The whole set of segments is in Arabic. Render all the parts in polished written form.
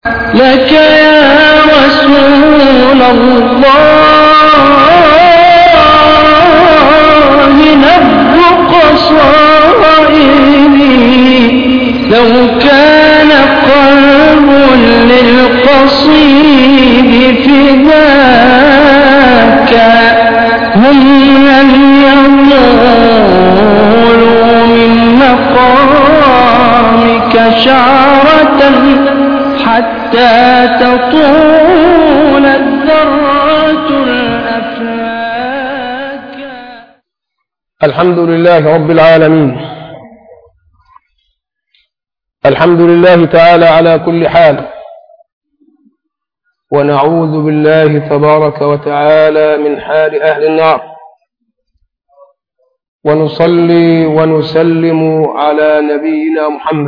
لك يا رسول الله نبض قصائدي لو كان قلب للقصيد فداك هم لن يطولوا من مقامك شعرة حتى تطول الذرات الأفلاك. الحمد لله رب العالمين، الحمد لله تعالى على كل حال، ونعوذ بالله تبارك وتعالى من حال أهل النار، ونصلي ونسلم على نبينا محمد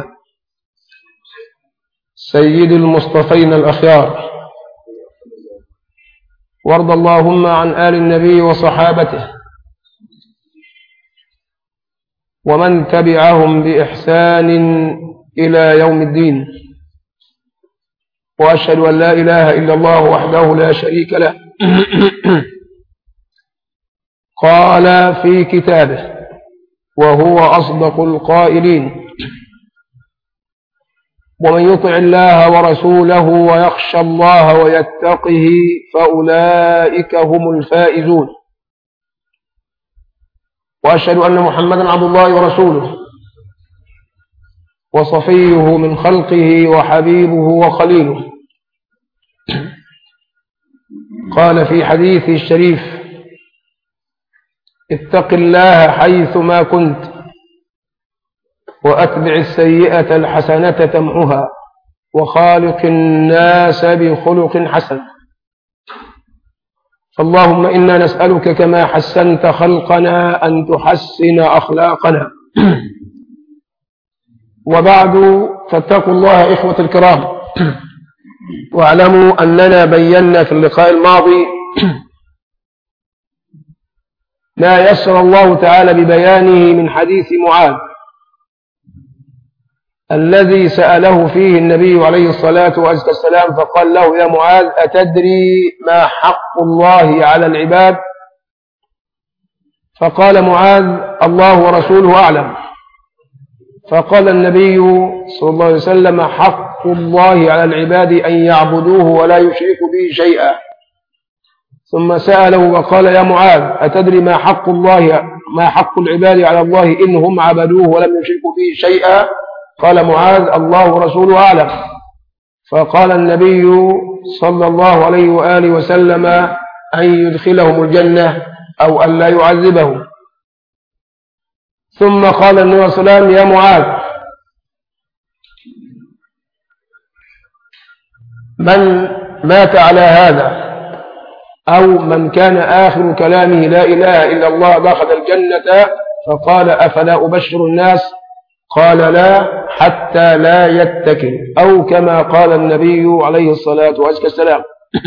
سيد المصطفين الأخيار، وارض اللهم عن آل النبي وصحابته ومن تبعهم بإحسان إلى يوم الدين. وأشهد أن لا إله إلا الله وحده لا شريك له قال في كتابه وهو أصدق القائلين: ومن يطع الله ورسوله ويخشى الله ويتقه فأولئك هم الفائزون. وأشهد أن محمدا عبد الله ورسوله وصفيه من خلقه وحبيبه وخليله. قال في حديثه الشريف: اتق الله حيث ما كنت وأتبع السيئة الحسنة تمحها وخالق الناس بخلق حسن. فاللهم إنا نسألك كما حسنت خلقنا أن تحسن أخلاقنا. وبعد، فاتقوا الله إخوة الكرام، واعلموا أننا بينا في اللقاء الماضي ما يسر الله تعالى ببيانه من حديث معاذ الذي سأله فيه النبي عليه الصلاة والسلام فقال له: يا معاذ، أتدري ما حق الله على العباد؟ فقال معاذ: الله ورسوله أعلم. فقال النبي صلى الله عليه وسلم: حق الله على العباد أن يعبدوه ولا يشركوا به شيئا. ثم سأله وقال: يا معاذ، أتدري ما حق العباد على الله إن هم عبدوه ولم يشركوا به شيئا؟ قال معاذ: الله ورسوله أعلم. فقال النبي صلى الله عليه وآله وسلم: أن يدخلهم الجنة أو أن لا يعذبهم. ثم قال النبي صلى الله عليه وسلم: يا معاذ، من مات على هذا أو من كان آخر كلامه لا إله إلا الله دخل الجنة. فقال: أفلا أبشر الناس؟ قال: لا، حتى لا يتكل، أو كما قال النبي عليه الصلاة والسلام.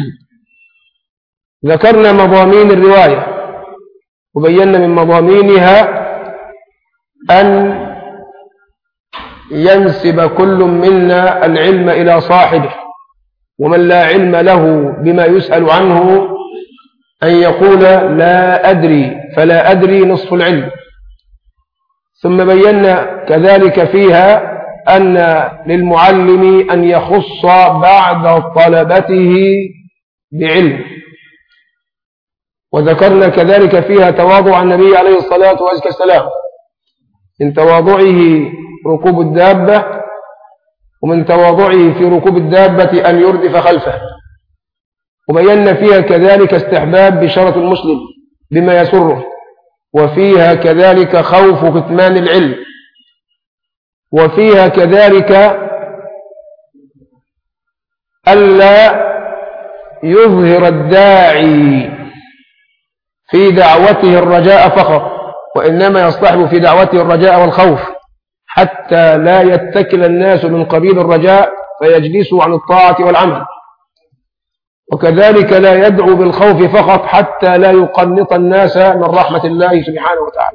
ذكرنا مضامين الرواية وبينا من مضامينها أن ينسب كل منا العلم إلى صاحبه، ومن لا علم له بما يسأل عنه أن يقول لا أدري، فلا أدري نصف العلم. ثم بينا كذلك فيها أن للمعلم أن يخص بعض طلبته بعلم. وذكرنا كذلك فيها تواضع النبي عليه الصلاة والسلام، من تواضعه ركوب الدابة، ومن تواضعه في ركوب الدابة أن يردف خلفه. وبينا فيها كذلك استحباب بشارة المسلم بما يسره، وفيها كذلك خوف كتمان العلم، وفيها كذلك ألا يظهر الداعي في دعوته الرجاء فقط، وإنما يصطحب في دعوته الرجاء والخوف، حتى لا يتكل الناس من قبيل الرجاء فيجلسوا عن الطاعة والعمل. وكذلك لا يدعو بالخوف فقط حتى لا يقنط الناس من رحمة الله سبحانه وتعالى.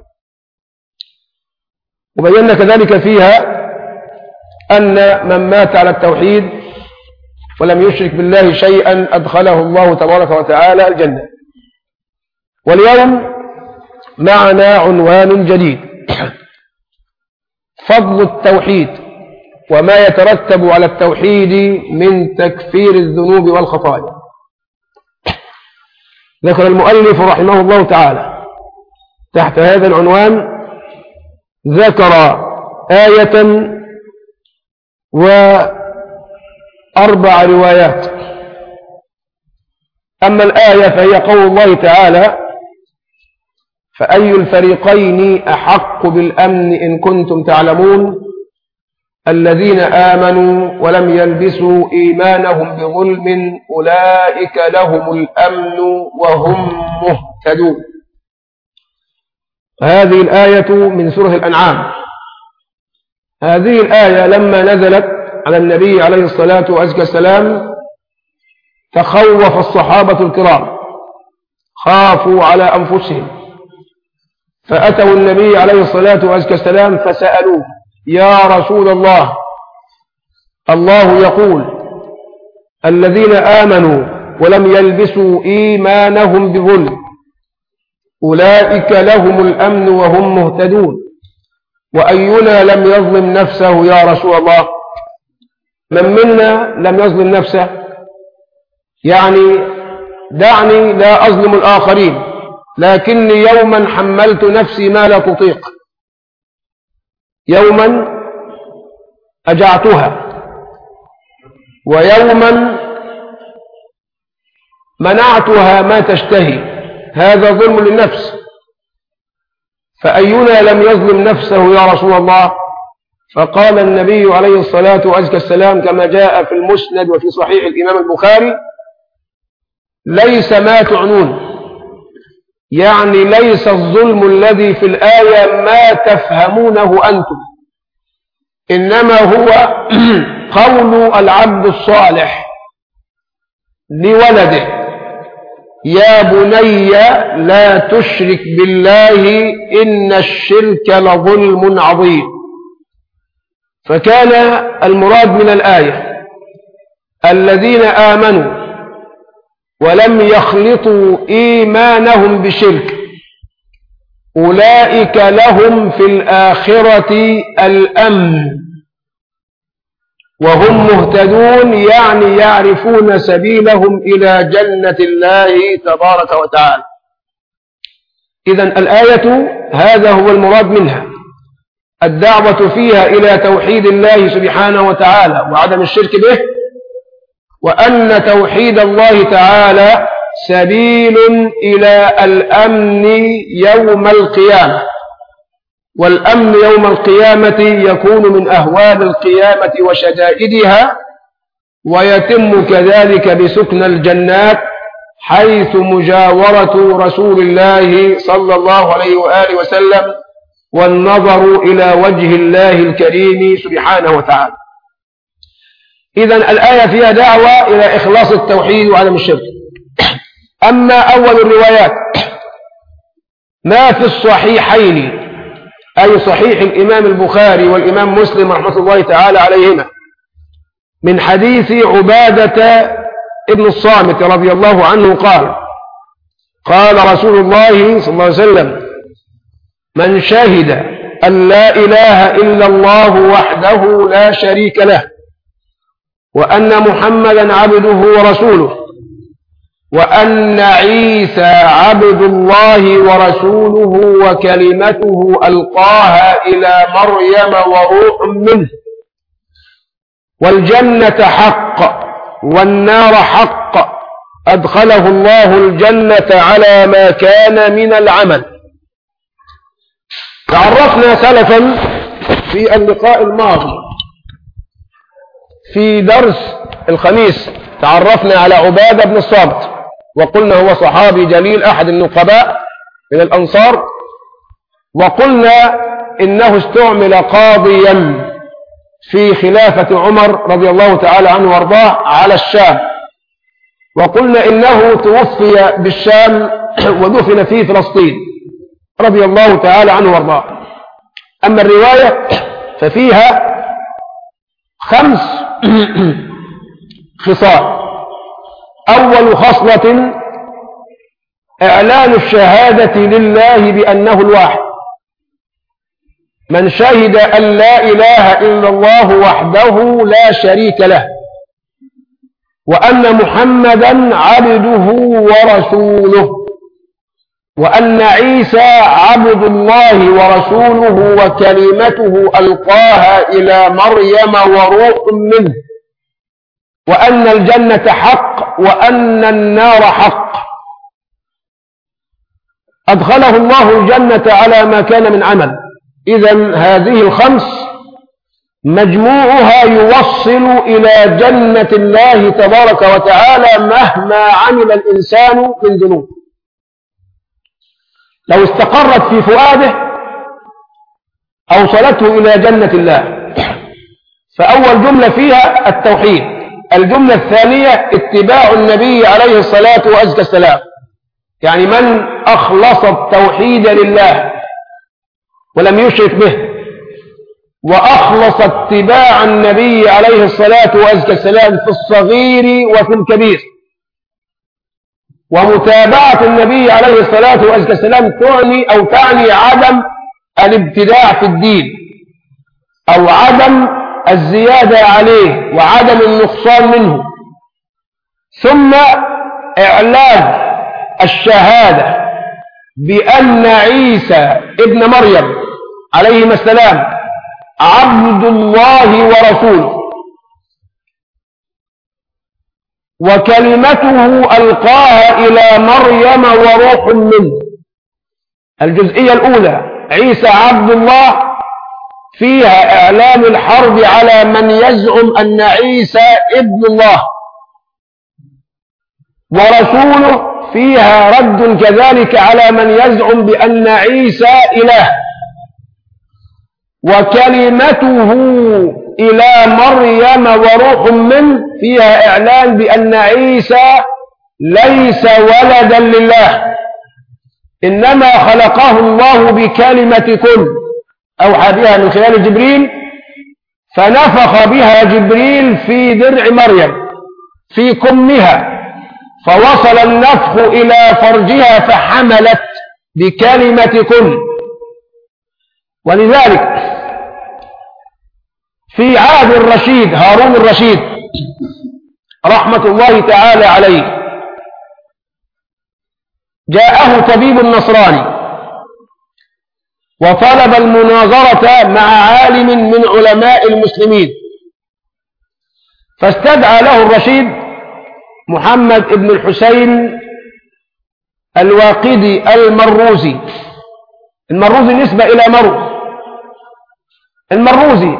وبينا كذلك فيها أن من مات على التوحيد ولم يشرك بالله شيئا أدخله الله تبارك وتعالى الجنة. واليوم معنا عنوان جديد: فضل التوحيد وما يترتب على التوحيد من تكفير الذنوب والخطايا. ذكر المؤلف رحمه الله تعالى تحت هذا العنوان ذكر آية وأربع روايات. أما الآية فهي قول الله تعالى: فأي الفريقين أحق بالأمن إن كنتم تعلمون الذين آمنوا ولم يلبسوا إيمانهم بظلم أولئك لهم الأمن وهم مهتدون. هذه الآية من سورة الأنعام. هذه الآية لما نزلت على النبي عليه الصلاة والسلام تخوف الصحابة الكرام، خافوا على أنفسهم، فأتوا النبي عليه الصلاة والسلام فسألوه: يا رسول الله، الله يقول الذين آمنوا ولم يلبسوا إيمانهم بظلم أولئك لهم الأمن وهم مهتدون، وأينا لم يظلم نفسه يا رسول الله؟ من منا لم يظلم نفسه؟ يعني دعني لا أظلم الآخرين، لكني يوما حملت نفسي ما لا تطيق، يوما أجعتها، ويوما منعتها ما تشتهي، هذا ظلم للنفس. فأينا لم يظلم نفسه يا رسول الله؟ فقال النبي عليه الصلاة والسلام كما جاء في المسند وفي صحيح الإمام البخاري: ليس ما تعنون، يعني ليس الظلم الذي في الآية ما تفهمونه أنتم، إنما هو قول العبد الصالح لولده: يا بني لا تشرك بالله إن الشرك لظلم عظيم. فكان المراد من الآية الذين آمنوا ولم يخلطوا إيمانهم بشرك أولئك لهم في الآخرة الأمن وهم مهتدون، يعني يعرفون سبيلهم إلى جنة الله تبارك وتعالى. إذن الآية هذا هو المراد منها، الدعوة فيها إلى توحيد الله سبحانه وتعالى وعدم الشرك به، وأن توحيد الله تعالى سبيل إلى الأمن يوم القيامة، والأمن يوم القيامة يكون من أهوال القيامة وشدائدها، ويتم كذلك بسكن الجنات حيث مجاورة رسول الله صلى الله عليه وآله وسلم والنظر إلى وجه الله الكريم سبحانه وتعالى. إذن الآية فيها دعوة إلى إخلاص التوحيد وعدم الشرك. أما أول الروايات ما في الصحيحين، أي صحيح الإمام البخاري والإمام مسلم رحمة الله تعالى عليهما، من حديث عبادة ابن الصامت رضي الله عنه قال: قال رسول الله صلى الله عليه وسلم: من شهد أن لا إله إلا الله وحده لا شريك له، وأن محمدا عبده ورسوله، وأن عيسى عبد الله ورسوله وكلمته ألقاها إلى مريم وروح منه، والجنة حق والنار حق، أدخله الله الجنة على ما كان من العمل. تعرفنا سلفا في اللقاء الماضي في درس الخميس، تعرفنا على عبادة بن الصامت، وقلنا هو صحابي جليل أحد النقباء من الأنصار، وقلنا إنه استعمل قاضيا في خلافة عمر رضي الله تعالى عنه وارضاه على الشام، وقلنا إنه توفي بالشام ودفن في فلسطين رضي الله تعالى عنه وارضاه. أما الرواية ففيها 5 خصال. أول خصلة إعلان الشهادة لله بأنه الواحد، من شهد أن لا إله إلا الله وحده لا شريك له، وأن محمدا عبده ورسوله، وأن عيسى عبد الله ورسوله وكلمته ألقاها إلى مريم وروح منه، وأن الجنة حق وأن النار حق. أدخله الله الجنة على ما كان من عمل. إذن هذه الخمس مجموعها يوصل إلى جنة الله تبارك وتعالى مهما عمل الإنسان من ذنوب. لو استقرت في فؤاده أوصلته إلى جنة الله. فأول جملة فيها التوحيد. الجملة الثانية اتباع النبي عليه الصلاة والسلام، يعني من أخلص التوحيد لله ولم يشرك به، وأخلص اتباع النبي عليه الصلاة والسلام في الصغير وفي الكبير. ومتابعة النبي عليه الصلاة والسلام تعني عدم الابتداع في الدين، أو عدم الزيادة عليه وعدم النقصان منه. ثم إعلان الشهادة بأن عيسى ابن مريم عليهما السلام عبد الله ورسوله، وكلمته ألقاها إلى مريم وروح منه. الجزئية الأولى عيسى عبد الله، فيها إعلان الحرب على من يزعم أن عيسى ابن الله، ورسوله فيها رد كذلك على من يزعم بأن عيسى إله، وكلمته إلى مريم وروح منه فيها إعلان بأن عيسى ليس ولدا لله، إنما خلقه الله بكلمة كن أوحى بها من خلال جبريل، فنفخ بها جبريل في درع مريم في كمها، فوصل النفخ إلى فرجها فحملت بكلمة كن. ولذلك في عهد الرشيد هارون الرشيد رحمة الله تعالى عليه، جاءه طبيب نصراني وطلب المناظرة مع عالم من علماء المسلمين، فاستدعى له الرشيد محمد بن الحسين الواقدي المروزي. المروزي نسبة إلى المروزي.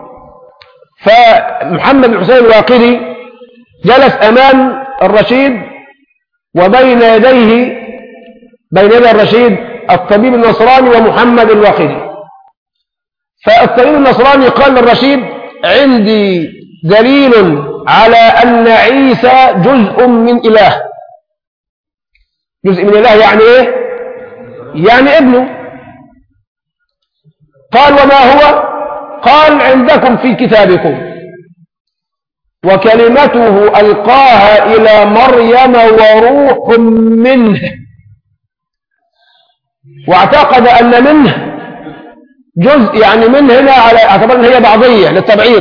فمحمد بن الحسين الواقدي جلس أمام الرشيد، وبين يدي الرشيد الطبيب النصراني ومحمد الواقدي. فالطبيب النصراني قال للرشيد: عندي دليل على أن عيسى جزء من إله. جزء من إله يعني إيه؟ يعني ابنه. قال: وما هو؟ قال: عندكم في كتابكم: وكلمته ألقاها إلى مريم وروح منه. واعتقد أن منه جزء، يعني منه هنا على اعتبار أن هي بعضية للتبعيض.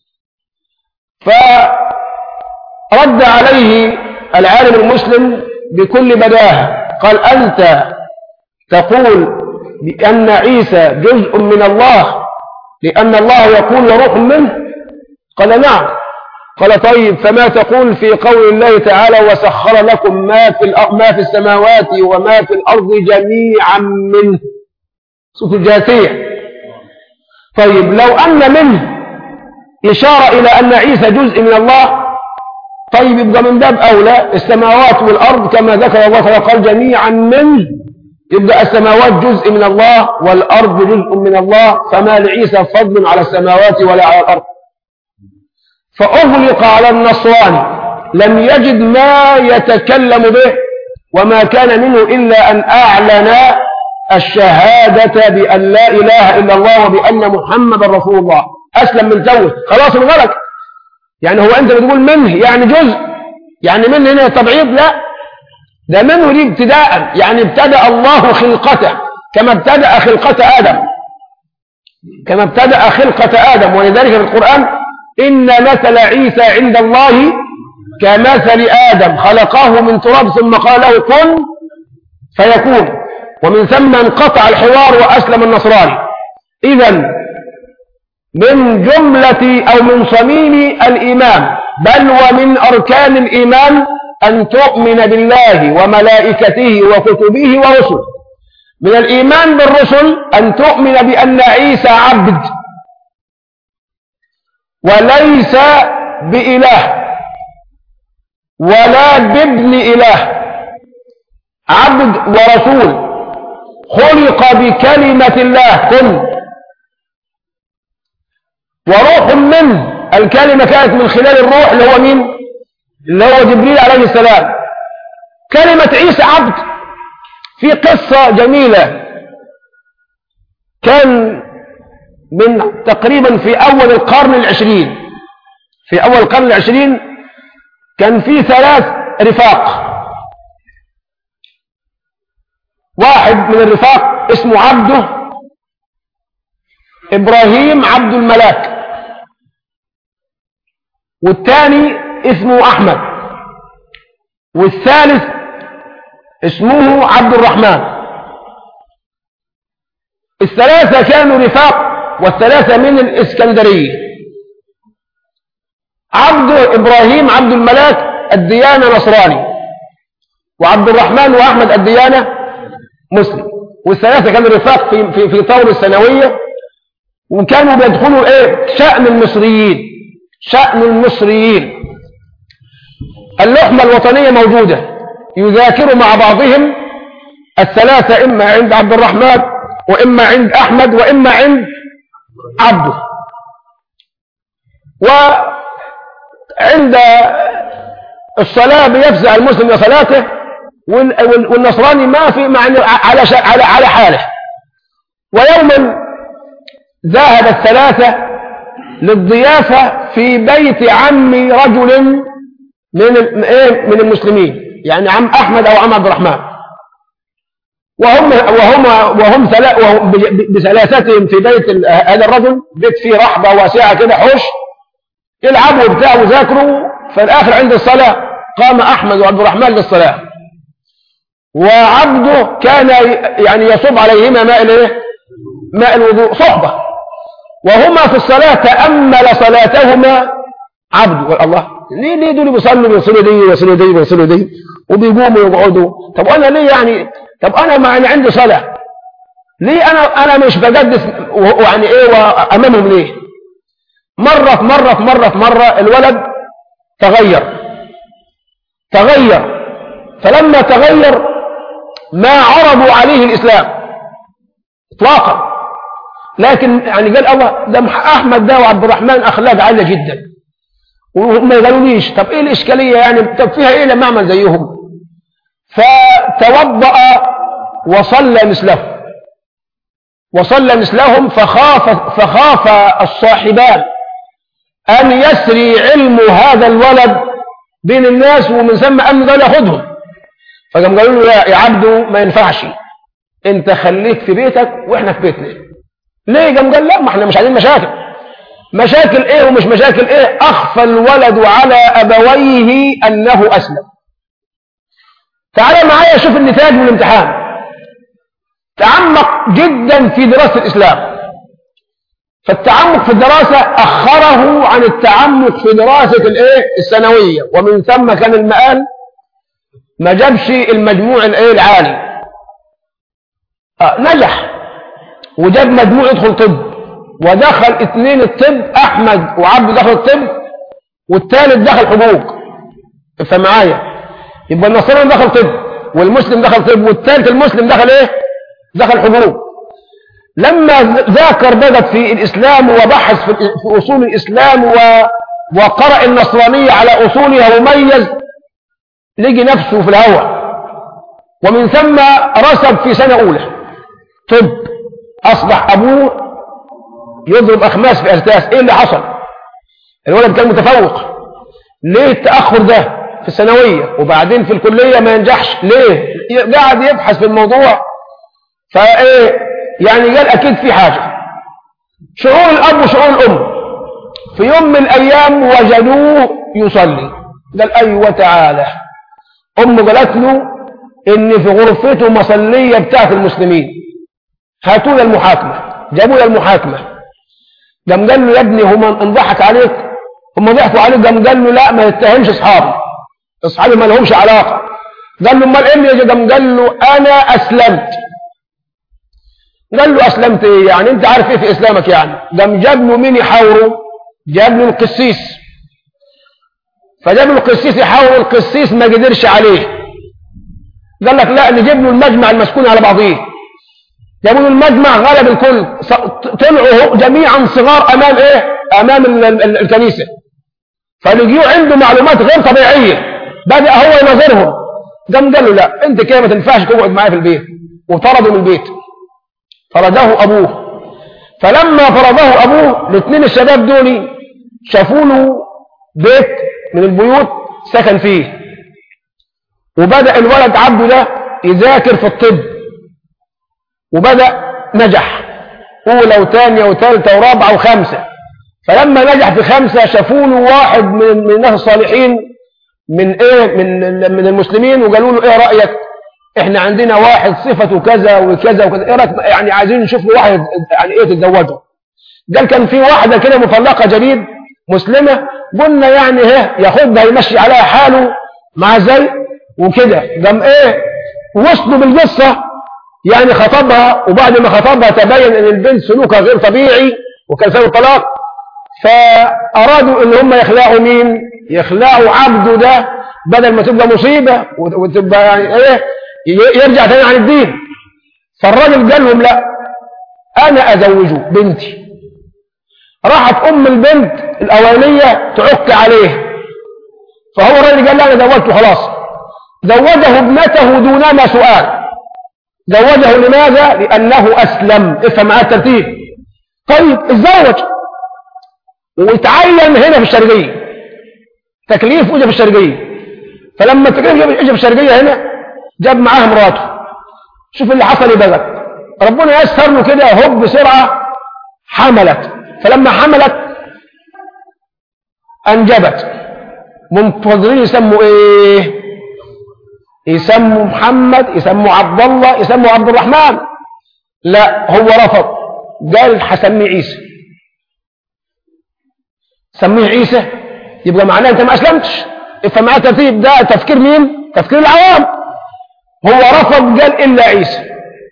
فرد عليه العالم المسلم بكل بداهة، قال: أنت تقول بأن عيسى جزء من الله لأن الله يقول وروح منه؟ قال: نعم. قال: طيب، فما تقول في قول الله تعالى: وسخر لكم ما في السماوات وما في الأرض جميعا منه؟ سورة الجاثية. طيب، لو أن منه إشارة إلى أن عيسى جزء من الله، طيب يبقى من باب أولى السماوات والأرض كما ذكر الله تعالى قال جميعا منه، يبقى السماوات جزء من الله والأرض جزء من الله، فما لعيسى فضل على السماوات ولا على الأرض. فأغلق على النصراني، لم يجد ما يتكلم به، وما كان منه إلا أن أعلن الشهادة بأن لا إله إلا الله وبأن محمد رسول الله. أسلم من زوج، خلاص انغلق. يعني هو أنت بتقول منه يعني جزء، يعني منه هنا تبعيض؟ لا، ده منه دي ابتداء، يعني ابتدأ الله خلقته كما ابتدأ خلقة آدم، كما ابتدأ خلقة آدم. ولذلك في القرآن إن مثل عيسى عند الله كمثل آدم خلقه من تراب ثم قال له كن فيكون، ومن ثم انقطع الحوار وأسلم النصراني. إذن من جملة أو من صميم الإيمان بل ومن أركان الإيمان أن تؤمن بالله وملائكته وكتبه ورسله. من الإيمان بالرسل أن تؤمن بأن عيسى عبد وليس بإله ولا بابن إله، عبد ورسول خلق بكلمة الله كن، وروح منه. الكلمة كانت من خلال الروح اللي هو مين؟ اللي هو جبريل عليه السلام. كلمة عيسى عبد. في قصة جميلة، كان من تقريبا في أول القرن العشرين، في أول القرن العشرين كان في 3 رفاق. واحد من الرفاق اسمه عبده إبراهيم عبد الملاك، والثاني اسمه أحمد، والثالث اسمه عبد الرحمن. ال3 كانوا رفاق، وال3 من الإسكندرية. عبد إبراهيم عبد الملاك الديانة نصراني، وعبد الرحمن وأحمد الديانة مسلم، وال3 كانوا رفاق في طور الثانوية، وكانوا بيدخلوا شأن المصريين، شأن المصريين. اللحمة الوطنية موجودة، يذاكروا مع بعضهم ال3 إما عند عبد الرحمن وإما عند أحمد وإما عند عبده. وعند الصلاة بيفزع المسلم لصلاته، والنصراني ما في على حاله. ويوما ذهب ال3 للضيافة في بيت عم رجل من المسلمين، يعني عم أحمد أو عم عبد الرحمن، وهم بثلاثتهم في بيت هذا الرجل، بيت فيه رحبة واسعة كده حوش، يلعبوا بتاع وذاكروا. فالآخر عند الصلاة قام أحمد وعبد الرحمن للصلاة، وعبده كان يعني يصب عليهما ماء الوضوء صحبة، وهما في الصلاة تأمل صلاتهما عبده. الله، ليه دول بيصلوا دي وبيقوموا ويقعدوا؟ طب أنا ليه يعني؟ طب أنا ما أنا عندي صلاة، ليه أنا مش بقدس يعني وأمامهم ليه؟ مرة الولد تغير. فلما تغير ما عرضوا عليه الإسلام اطلاقا، لكن يعني قال الله ده أحمد ده وعبد الرحمن أخلاق عالية جدا، وما قالوليش طب إيه الإشكالية يعني؟ طب فيها إيه لما أعمل زيهم؟ فتوضأ وصلى مثلهم. فخاف الصاحبان أن يسري علم هذا الولد بين الناس، ومن ثم أمن ذلك ياخدهم. فقام قالوا له يا عبده ما ينفعش، انت خليك في بيتك واحنا في بيتنا. ليه؟ قام قال لا، ما احنا مش عايزين مشاكل ايه ومش مشاكل ايه. اخفى الولد على ابويه انه اسلم. تعال معايا شوف النتاج من الامتحان. تعمق جدا في دراسة الاسلام، فالتعمق في الدراسة اخره عن التعمق في دراسة الثانوية، ومن ثم كان المآل ما جابش المجموع العالي. نجح وجاب مجموع يدخل طب، ودخل 2 الطب، احمد وعبد دخل الطب، والثالث دخل حقوق. افهم معايا، يبقى النصراني دخل طب، والمسلم دخل طب، والثالث المسلم دخل حقوق. لما ذاكر بدأ في الاسلام وبحث في اصول الاسلام وقرأ النصرانية على اصولها وميز، لقي نفسه في الهوى، ومن ثم رسب في سنة أولى طب. أصبح أبوه يضرب أخماس في أسداس. إيه اللي حصل؟ الولد كان متفوق، ليه التأخر ده في الثانوية وبعدين في الكلية ما ينجحش؟ ليه؟ قاعد يبحث في الموضوع. فايه يعني قال اكيد في حاجة. شعور الاب وشعور الام. في يوم من الايام وجدوه يصلي، قال ايوه تعالى. امه قالت له ان في غرفته مصلية بتاعت المسلمين، هاتوا له المحاكمة. جابوا له المحاكمة. قام قال له يا ابني هم انضحك عليك، هم ضحكوا عليك. قام قال له لا ما يتهمش اصحابي ما لهمش علاقة. قال له امال ايه اللي يجي؟ قام قال له انا اسلمت. قال له اسلمت ايه يعني؟ انت عارف ايه في اسلامك يعني؟ قام جاب له مين يحاوره؟ جاب له القسيس. فجاب له القسيس يحاور، القسيس ما قدرش عليه. قال لك لا نجيب له المجمع المسكون على بعضيه. جابوا له المجمع غلب الكل، طلعوا جميعا صغار امام ايه؟ امام الكنيسة. فلقيوا عنده معلومات غير طبيعية، بدأ هو يناظرهم. قام قال له لا انت كده ما تنفعش تقعد معايا في البيت، وطرده من البيت. فرده ابوه. فلما فرده ابوه الاثنين الشباب دول شافوا له بيت من البيوت سكن فيه، وبدأ الولد عبده ده يذاكر في الطب، وبدأ نجح اولى وثانيه وثالثه ورابعه وخمسه. فلما نجح في خمسه شافوا له واحد من الناس الصالحين من من المسلمين، وقالوا له ايه رأيك؟ احنا عندنا واحد صفته كذا وكذا وكذا، ايه رأيك يعني عايزين نشوف له واحد يعني ايه تتزوجه. قال كان في واحدة كده مطلقة جديد مسلمة، قلنا يعني ايه ياخدها يمشي عليها حاله مع زي وكده. قام ايه وصلوا بالقصة يعني خطبها، وبعد ما خطبها تبين ان البنت سلوكها غير طبيعي وكان سبب الطلاق. فارادوا ان هم يخلعوا مين؟ يخلعوا عبده ده بدل ما تبقى مصيبة وتبقى يعني ايه يرجع تاني عن الدين. فالراجل قال لهم لا انا ازوجه بنتي. راحت ام البنت الاولانيه تعك عليه، فهو الراجل قال لا انا زوجته خلاص. زوجه ابنته دونما سؤال. زوجه لماذا؟ لانه اسلم. افهم معاه الترتيب. طيب اتزوج ويتعين هنا في الشرقيه، تكليف وجه في الشرقيه. فلما التكليف وجه في الشرقيه هنا جاب معاه مراته. شوف اللي حصل بقى، ربنا يسر له كده هوب بسرعه حملت. فلما حملت انجبت. منتظرين يسموا ايه؟ يسموا محمد، يسموا عبد الله، يسموا عبد الرحمن. لا هو رفض، قال حسميه عيسى. سميه عيسى يبقى معناه انت ما اسلمتش. افهم معاه ترتيب. ده تفكير مين؟ تفكير العوام. هو رفض قال الا عيسى،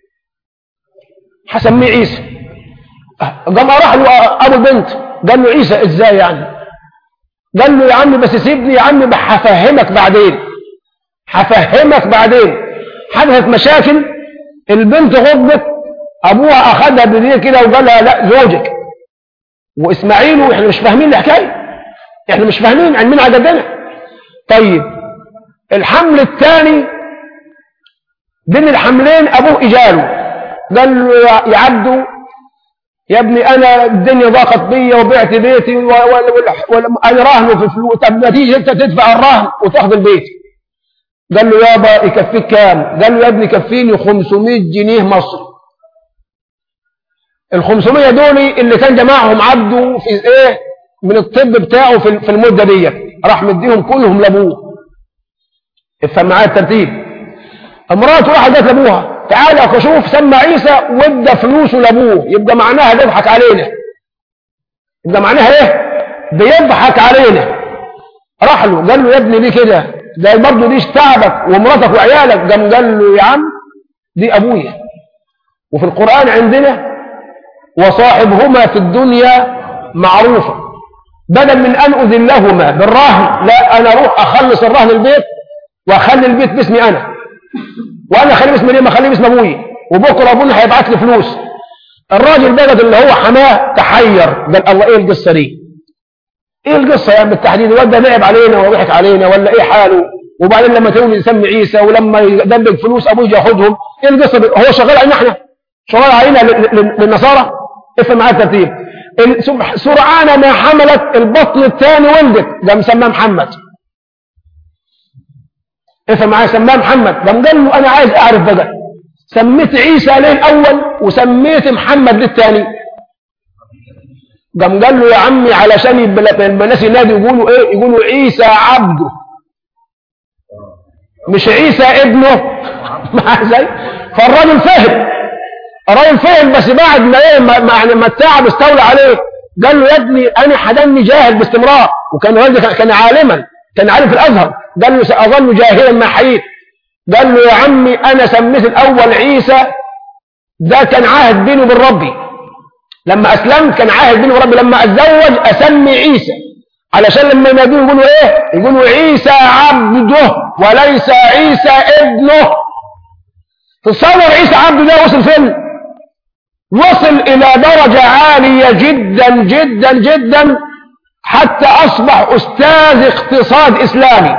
حسميه عيسى. قام راح له ابو البنت قال له عيسى ازاي يعني؟ قال له يا عمي بس سيبني يا عمي هفهمك بعدين، هفهمك بعدين. حدثت مشاكل، البنت غضبت، ابوها اخذها بديه كده وقال لها لا زوجك. واسماعيل واحنا مش فاهمين الحكايه، احنا مش فاهمين عن مين عددنا. طيب الحمل الثاني بين الحملين ابوه اجاله قال له يا عبده يا ابني انا الدنيا ضاقت بيا وبعت بيتي وانا راهنه في فلوس. طب ما تيجي انت تدفع الرهن وتاخذ البيت. قال له يابا يكفيك كام؟ قال له يا ابني يكفيني 500 جنيه مصري. ال 500 دول اللي كان جمعهم عبده في ايه من الطب بتاعه في المده دي، راح مديهم كلهم لابوه. افهم معايا الترتيب. امراته راحت جت لابوها تعالى شوف سمى عيسى وادى فلوسه لابوه، يبقى معناها بيضحك علينا. يبقى معناها ايه؟ بيضحك علينا. راح له قال له يا ابني ليه كده؟ ده برضه دي تعبك ومراتك وعيالك. قام قال له يا عم دي ابويا، وفي القرآن عندنا وصاحبهما في الدنيا معروفة. بدل من ان اذلهما بالرهن، لا انا اروح اخلص الرهن البيت واخلي البيت باسمي انا، وانا اخليه باسم ليه؟ ما اخليه باسم ابويا، وبكره ابونا هيبعت لي فلوس. الراجل بقى اللي هو حماه تحير، قال الله ايه القصه دي؟ ايه القصه يعني بالتحديد؟ الواد ده لعب علينا وضحك علينا ولا ايه حاله؟ وبعدين لما تقول يسمي عيسى ولما يدبج فلوس ابوه يجي ياخدهم، ايه القصه دي؟ هو شغال علينا احنا؟ شغال علينا للنصارى؟ افهم معايا الترتيب. سرعان ما حملت البطن الثاني ولدت قام سماه محمد. افهم معايا، سماه محمد. قام قال له انا عايز اعرف بقى سميت عيسى ليه الاول وسميت محمد ليه الثاني؟ قام قال له يا عمي علشان يبقى الناس ينادوا يقولوا ايه؟ يقولوا عيسى عبده مش عيسى ابنه. مع ازاي؟ فالراجل فهم، الراجل فهم، بس بعد ما ايه ما التعب استولى عليه قال له يا ابني انا حدني جاهل باستمرار، وكان الراجل كان عالما، كان عالم في الازهر. قال له ساظل جاهلا ما حييت. قال له يا عمي انا سميت الاول عيسى، ده كان عهد بيني وبين ربي، لما اسلمت كان عهد بيني وبين ربي لما اتزوج اسمي عيسى، علشان لما ينادوا يقولوا ايه؟ يقولوا عيسى عبده وليس عيسى ابنه. تصور عيسى عبده ده وصل فين؟ وصل الى درجة عالية جدا جدا جدا حتى اصبح استاذ اقتصاد اسلامي.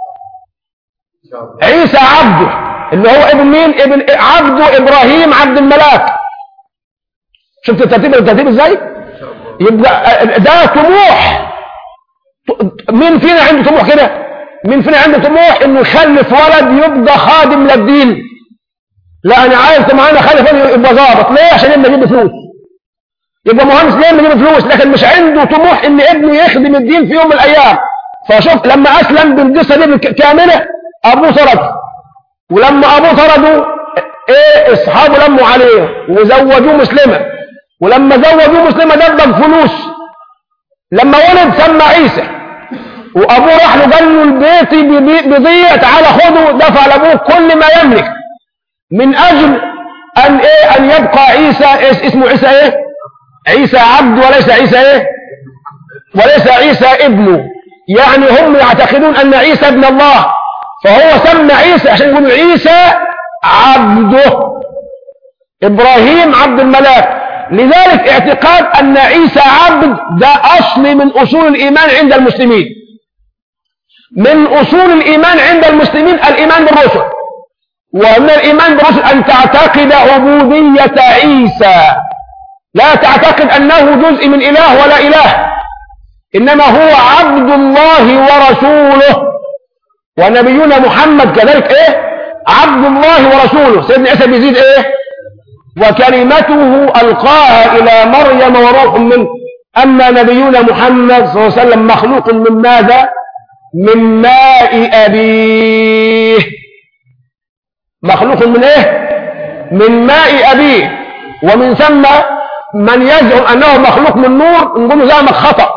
عيسى عبده اللي هو ابن مين؟ ابن عبده ابراهيم عبد الملاك. شفت الترتيب ازاي؟ يبقى ده طموح. مين فينا عنده طموح كده؟ مين فينا عنده طموح انه يخلف ولد يبقى خادم للدين؟ لا انا عايز معانا خلف يبقى ظابط. ليه؟ عشان ابنه يجيب فلوس، يبقى مهندس. ليه؟ يجيب فلوس، لكن مش عنده طموح ان ابنه يخدم الدين في يوم من الايام. فشوف لما اسلم بالقصه دي كامله ابوه طرد، ولما ابوه طرده ايه؟ اصحابه لموا عليه وزوجوه مسلمه، ولما زوجوه مسلمه دبب فلوس. لما ولد سمى عيسى، وابوه راح له قال له البيت بيضيع تعالى خده، دفع لابوه كل ما يملك من اجل ان ايه؟ ان يبقى عيسى اسمه عيسى ايه؟ عيسى عبد وليس عيسى ايه؟ وليس عيسى ابنه. يعني هم يعتقدون ان عيسى ابن الله، فهو سمى عيسى عشان يقولوا عيسى عبده ابراهيم عبد الملاك. لذلك اعتقاد ان عيسى عبد ده اصل من اصول الايمان عند المسلمين. من اصول الايمان عند المسلمين الايمان بالرسل، ومن الايمان بالرسل ان تعتقد عبودية عيسى، لا تعتقد انه جزء من اله ولا اله، انما هو عبد الله ورسوله. ونبينا محمد كذلك ايه؟ عبد الله ورسوله. سيدنا عيسى بيزيد ايه؟ وكلمته القاها الى مريم وروح منه. اما نبينا محمد صلى الله عليه وسلم مخلوق من ماذا؟ من ماء ابيه. مخلوق من ايه؟ من ماء ابيه. ومن ثم من يزعم انه مخلوق من نور نقول له زعمك خطأ،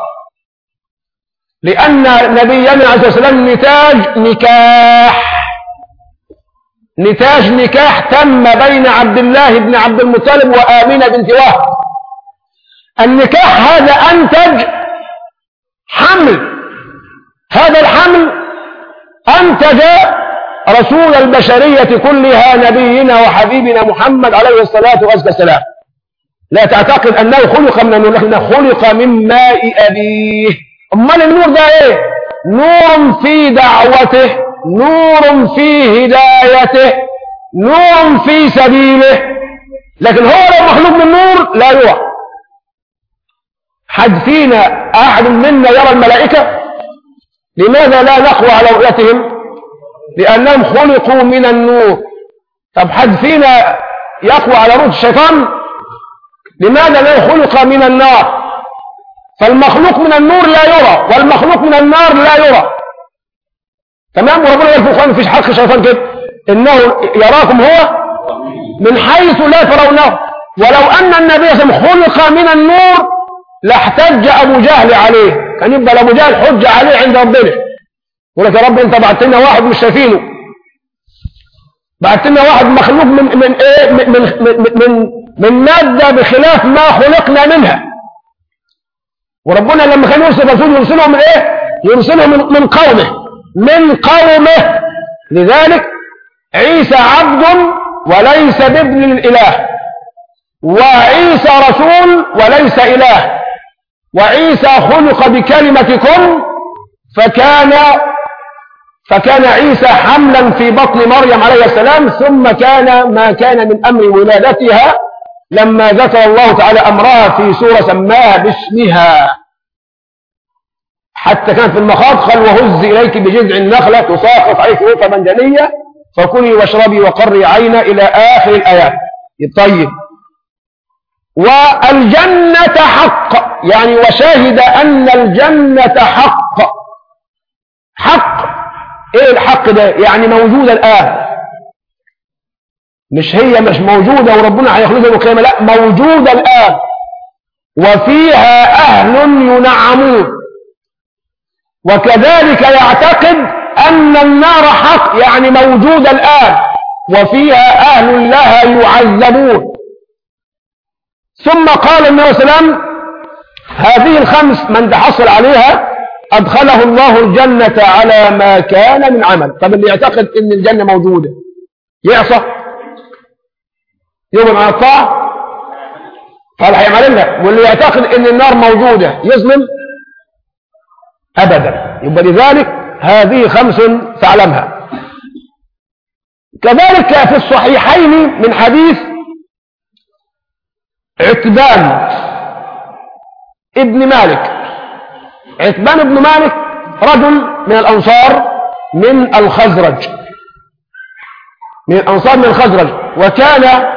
لان نبينا عليه الصلاه والسلام نتاج نكاح تم بين عبد الله بن عبد المطلب وآمنة بنت وهب. النكاح هذا أنتج حمل، هذا الحمل أنتج رسول البشرية كلها نبينا وحبيبنا محمد عليه الصلاة والسلام. لا تعتقد أنه خلق من النور، لكنه خلق من ماء أبيه. أمال النور ده إيه؟ نور في دعوته، نور في هدايته، نور في سبيله. لكن هو لو مخلوق من نور لا يرى. حد فينا أحد منا يرى الملائكة؟ لماذا لا نقوى على رؤيتهم؟ لأنهم خلقوا من النور. طب حد فينا يقوى على رؤية الشيطان؟ لماذا لا خلق من النار؟ فالمخلوق من النور لا يرى، والمخلوق من النار لا يرى. تمام؟ وربنا يقول في القرآن مفيش حق الشيطان كده، إنه يراكم هو من حيث لا ترونه. ولو أن النبي صلى الله عليه وسلم خلق من النور لاحتج أبو جهل عليه، كان يبقى أبو جهل حجة عليه عند ربنا. يقول لك يا رب أنت بعت لنا واحد مش شايفينه، بعت لنا واحد مخلوق من إيه؟ من مادة بخلاف ما خلقنا منها. وربنا لما كان يرسل رسول يرسله من إيه؟ يرسله من قومه، من قومه. لذلك عيسى عبد وليس بابن الإله، وعيسى رسول وليس إله. وعيسى خلق بكلمة كن فكان عيسى حملا في بطن مريم عليه السلام، ثم كان ما كان من أمر ولادتها لما ذكر الله تعالى أمرها في سورة سماها باسمها، حتى كان في المخاض قال وهز إليك بجذع النخلة تساقط عليك رطبا جنيا فكلي واشربي وقري عينا إلى آخر الآيات. طيب، والجنة حق، يعني وشاهد أن الجنة حق. حق إيه الحق ده؟ يعني موجودة الآن، مش موجودة وربنا هيخلدها يوم القيامة، لا، موجودة الآن وفيها أهل ينعمون. وكذلك يعتقد أن النار حق، يعني موجودة الآن وفيها أهل لها يعذبون. ثم قال النبي صلى الله عليه وسلم هذه الخمس من تحصل عليها أدخله الله الجنة على ما كان من عمل. طب اللي يعتقد أن الجنة موجودة يعصى يوم على الطاعة قال هيعمل لنا، واللي يعتقد أن النار موجودة يظلم أبدا. يبقى لذلك هذه خمس فاعلمها. كذلك في الصحيحين من حديث عتبان ابن مالك. عتبان ابن مالك رجل من الأنصار من الخزرج، وكان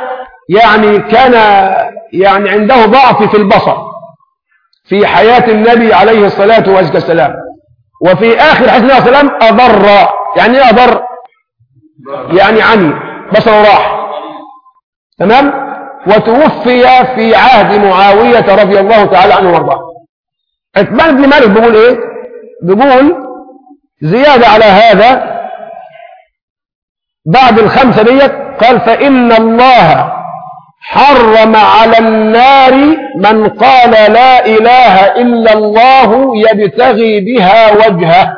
يعني عنده ضعف في البصر في حياة النبي عليه الصلاة والسلام. وفي آخر حياة النبي عليه الصلاة والسلام أضر. يعني ايه أضر؟ يعني عمي، بصره راح. تمام؟ وتوفي في عهد معاوية رضي الله تعالى عنه وارضاه. عتبان بن مالك بيقول ايه؟ بيقول زيادة على هذا بعد الخمسة ديت، قال فإن الله حرم على النار من قال لا إله إلا الله يبتغي بها وجهه.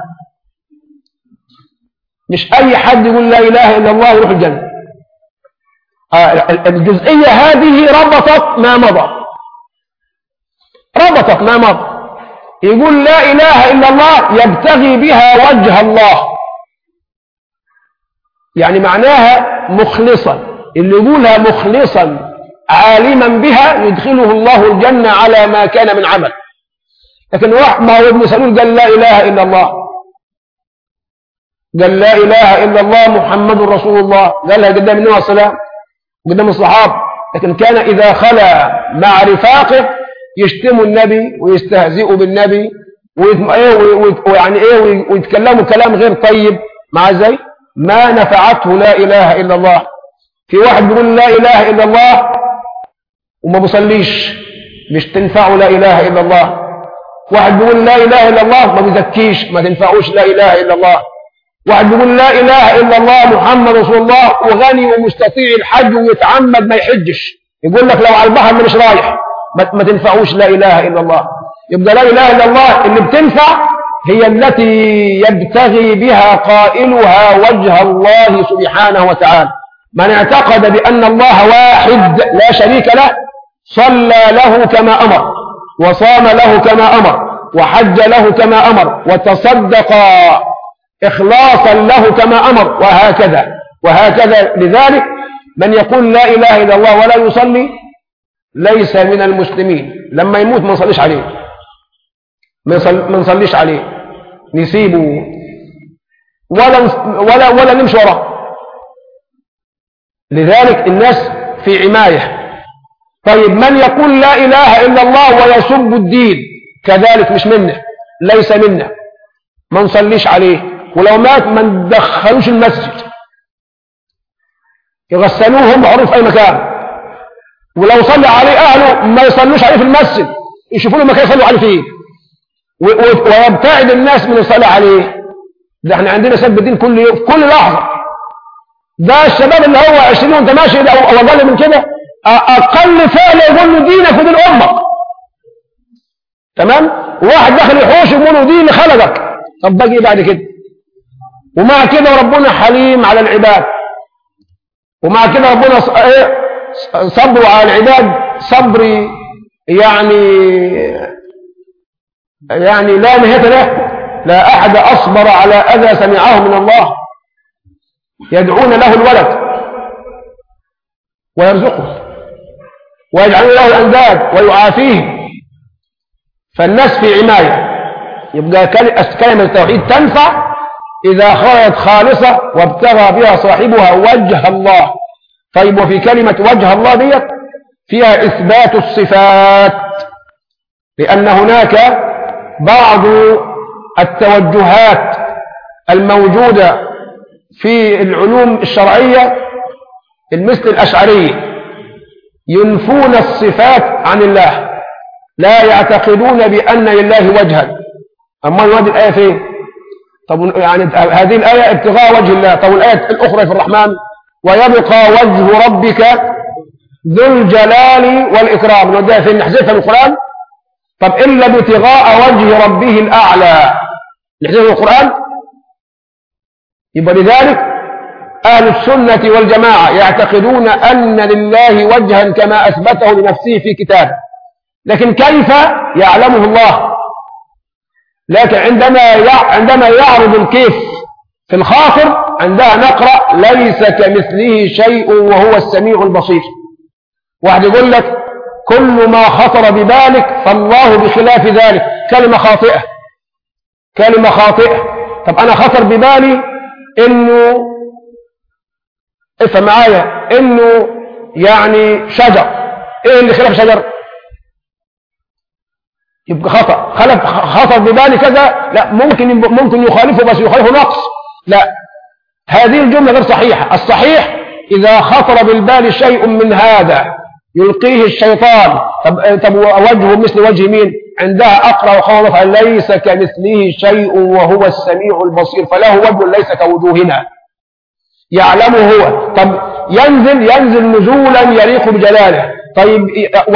مش أي حد يقول لا إله إلا الله يروح الجنة. الجزئية هذه ربطت ما مضى. يقول لا إله إلا الله يبتغي بها وجه الله، يعني معناها مخلصا. اللي يقولها مخلصا عالما بها يدخله الله الجنة على ما كان من عمل. لكن ما هو ابن سلول قال لا إله إلا الله، قال لا إله إلا الله محمد رسول الله، قالها قدام النبي صلى الله عليه وسلم قدام الصحابة. لكن كان إذا خلى مع رفاقه يشتموا النبي ويستهزئوا بالنبي ويتكلموا كلام غير طيب مع زي ما نفعته لا إله إلا الله. في واحد بيقول لا إله إلا الله وما بيصليش، مش تنفعه لا إله إلا الله. واحد بيقول لا إله إلا الله ما بيزكيش، ما تنفعوش لا إله إلا الله. واحد بيقول لا إله إلا الله محمد رسول الله وغني ومستطيع الحج ويتعمد ما يحجش، يقول لك لو على البحر مش رايح، ما تنفعوش لا إله إلا الله. يبقى لا إله إلا الله اللي بتنفع هي التي يبتغي بها قائلها وجه الله سبحانه وتعالى. من اعتقد بأن الله واحد لا شريك له صلى له كما أمر، وصام له كما أمر، وحج له كما أمر، وتصدق إخلاصا له كما أمر، وهكذا. لذلك من يقول لا إله إلا الله ولا يصلي ليس من المسلمين. لما يموت ما نصليش عليه، ما نصليش عليه، نسيبه ولا نمشي وراه. لذلك الناس في عماية. طيب من يقول لا إله إلا الله ويسب الدين كذلك مش منه، ليس منا، ما نصليش عليه، ولو مات ما ندخلوش المسجد، يغسلوه هم عروف أي مكان، ولو صلى عليه أهله ما يصلوش عليه في المسجد، يشوفوا له مكان يصلوا عليه فيه، ويبتعد الناس من الصلاة عليه. ده احنا عندنا سب الدين كل يوم، كل لحظة. ده الشباب اللي هو 20 وانت ماشي او اقل من كده، اقل فعل يقول له دينك ودين امك. تمام؟ وواحد داخل يحوش يقول له دين خلقك. طب باجي بعد كده، ومع كده ربنا حليم على العباد، ومع كده ربنا صبره على العباد صبر يعني لا نهاية له. لا أحد أصبر على أذى سمعه من الله، يدعون له الولد ويرزقه ويجعلون له الأنداد ويعافيهم. فالناس في عماية. يبقى كلمة التوحيد تنفع إذا خرجت خالصة وابتغى بها صاحبها وجه الله. طيب وفي كلمة وجه الله ديت فيها إثبات الصفات، لأن هناك بعض التوجهات الموجودة في العلوم الشرعية مثل الأشعرية ينفون الصفات عن الله، لا يعتقدون بأن لله وجها. أما هذه الآية فين؟ طب يعني هذه الآية ابتغاء وجه الله. طب الآية الأخرى في الرحمن ويبقى وجه ربك ذو الجلال والإكرام، نوديها فين؟ نحذفها من القرآن؟ طب إلا ابتغاء وجه ربه الأعلى نحذفها من القرآن؟ يبقى لذلك أهل السنة والجماعة يعتقدون أن لله وجها كما أثبته لنفسه في كتابه، لكن كيف يعلمه الله. لكن عندما يعرض الكيف في الخاطر عندها نقرأ ليس كمثله شيء وهو السميع البصير. واحد يقول لك كل ما خطر ببالك فالله بخلاف ذلك، كلمة خاطئة، كلمة خاطئة. طب أنا خطر ببالي إنه افهم معايا إنه يعني شجر، إيه اللي خلاف شجر؟ يبقى خطر ببالي كذا، لا ممكن يخالفه، بس يخالفه نقص. لا، هذه الجملة غير صحيحة. الصحيح إذا خطر بالبال شيء من هذا يلقيه الشيطان. طب وجهه مثل وجه مين؟ عندها أقرأ وخوض ليس كمثله شيء وهو السميع البصير، فله وجه ليس كوجوهنا يعلمه هو. طب ينزل نزولا يليق بجلاله. طيب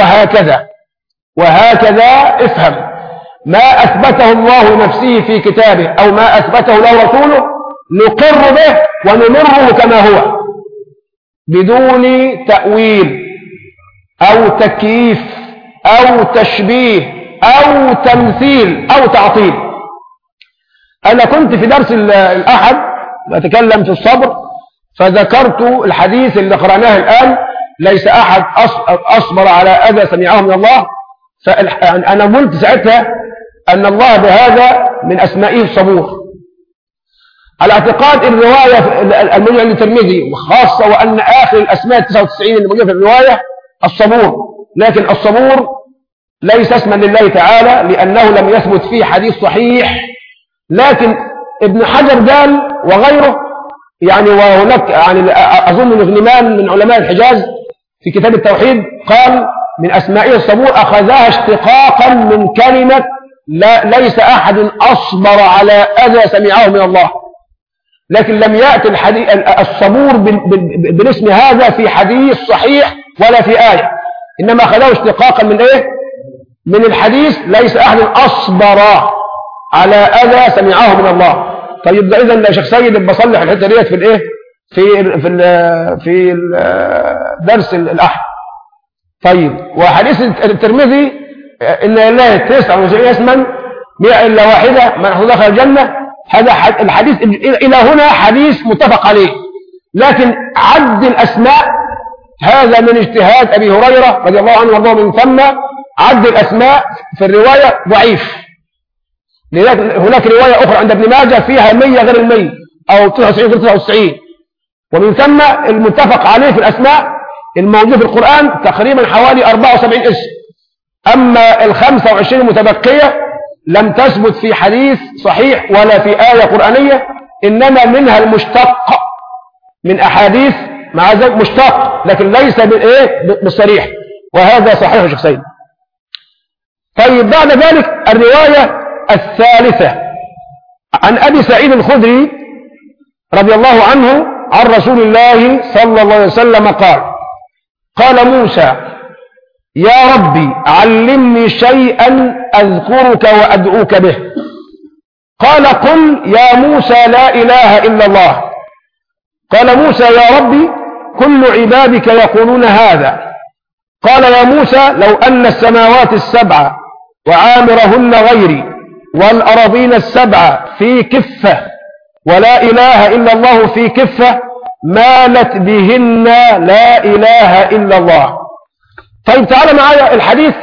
وهكذا افهم ما أثبته الله نفسه في كتابه أو ما أثبته له رسوله نقر به ونمره كما هو بدون تأويل أو تكييف أو تشبيه أو تمثيل أو تعطيل. أنا كنت في درس الأحد بتكلم في الصبر، فذكرت الحديث اللي قرأناه الآن ليس أحد أصبر على أذى سمعه من الله. فأنا قلت ساعتها أن الله بهذا من أسمائه الصبور، على اعتقاد الرواية الموجودة للترمذي خاصة، وأن آخر الأسماء 99 اللي موجودة في الرواية الصبور. لكن الصبور ليس اسما لله تعالى لأنه لم يثبت فيه حديث صحيح. لكن ابن حجر قال وغيره يعني، وهناك يعني أظن غنيمان من علماء الحجاز في كتاب التوحيد قال من أسمائه الصبور أخذها اشتقاقا من كلمة ليس أحد أصبر على أذى سمعه من الله. لكن لم يأتي الصبور بالاسم هذا في حديث صحيح ولا في آية، إنما أخذه اشتقاقا من إيه؟ من الحديث ليس أحد أصبر على أذى سمعه من الله. طيب ده إذن يا شيخ سيد بصلح الحتة ديت في الإيه؟ في درس الأحد. طيب وحديث الترمذي إن لله 99 اسما 100 إلا واحدة من دخل الجنة، هذا الحديث إلى هنا حديث متفق عليه. لكن عد الأسماء هذا من اجتهاد أبي هريرة رضي الله عنه وارضاه، من ثم عد الأسماء في الرواية ضعيف. هناك رواية أخرى عند ابن ماجه فيها 100 غير 100 أو 99 غير 99. ومن ثم المتفق عليه في الأسماء الموجود في القرآن تقريبا حوالي 74 اسم. أما 25 المتبقية لم تثبت في حديث صحيح ولا في آية قرآنية، إنما منها المشتق من أحاديث مع ذلك مشتق، لكن ليس بالصريح، وهذا صحيح يا شيخ سيد. طيب بعد ذلك الرواية الثالثة عن أبي سعيد الخدري رضي الله عنه عن رسول الله صلى الله عليه وسلم قال موسى يا ربي علمني شيئا أذكرك وأدعوك به. قال قل يا موسى لا إله إلا الله. قال موسى يا ربي كل عبادك يقولون هذا. قال يا موسى لو أن السماوات السبع وعامرهن غيري والأراضين السبع في كفة ولا إله إلا الله في كفة مالت بهن لا إله إلا الله. طيب تعالى معايا الحديث.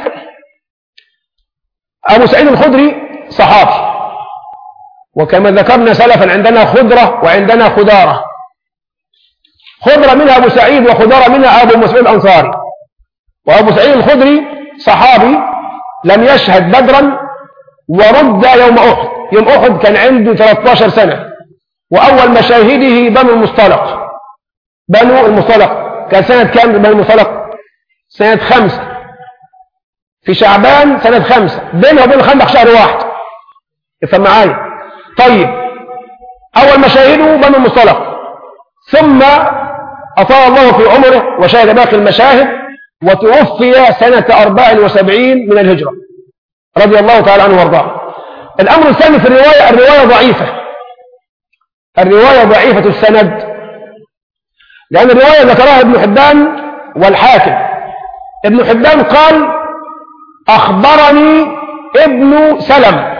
أبو سعيد الخدري صحابي، وكما ذكرنا سلفا عندنا خضرة وعندنا خدارة. خضرة منها أبو سعيد وخدارة منها أبو مسعود الأنصاري. وأبو سعيد الخدري صحابي لم يشهد بدرا ورد يوم أحد. يوم أحد كان عنده 13 سنة، وأول مشاهده بنو المصطلق. بنو المصطلق كان سنة كام؟ بنو المصطلق سنة 5 في شعبان سنة 5، بينه وبين الخندق شهر 1. افهم معايا. طيب أول مشاهده بنو المصطلق، ثم أطال الله في عمره وشاهد باقي المشاهد، وتوفي سنة 74 من الهجرة رضي الله تعالى عنه وارضاه. الأمر الثاني في الرواية ضعيفة. الرواية ضعيفة السند، لأن الرواية ذكرها ابن حبان والحاكم. ابن حبان قال أخبرني ابن سلم،